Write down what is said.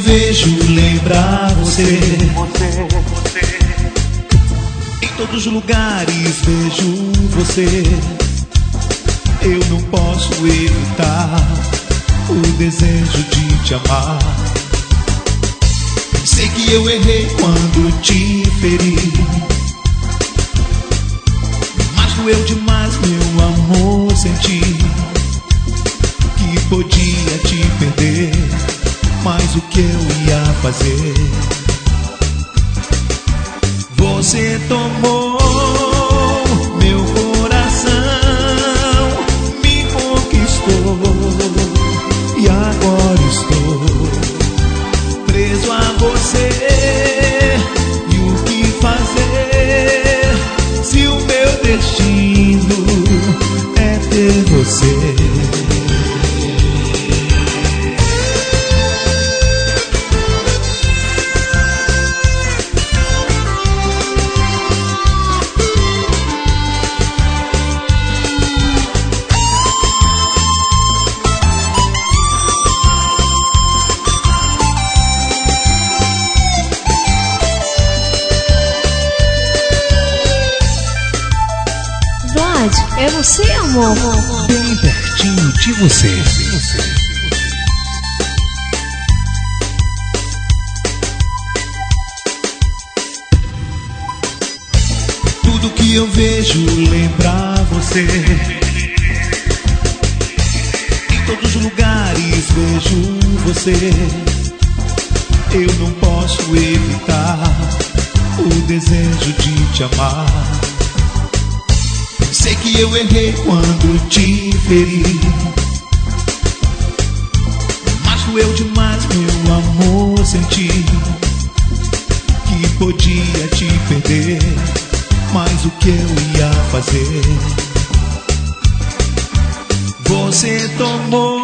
vejo lembrar você. Em todos os lugares vejo você. Eu não posso evitar o desejo de te amar. Sei que eu errei quando te feri, mas doeu demais, meu amor, senti que podia te perder, mas o que eu ia fazer? Você tomou meu coração, me conquistou, e agora estou preso a você. E o que fazer se o meu destino é ter você? É você, amor? Bem pertinho de você. Tudo que eu vejo lembra você. Em todos os lugares vejo você. Eu não posso evitar o desejo de te amar. Sei que eu errei quando te feri, mas doeu demais, meu amor, senti que podia te perder, mas o que eu ia fazer? Você tomou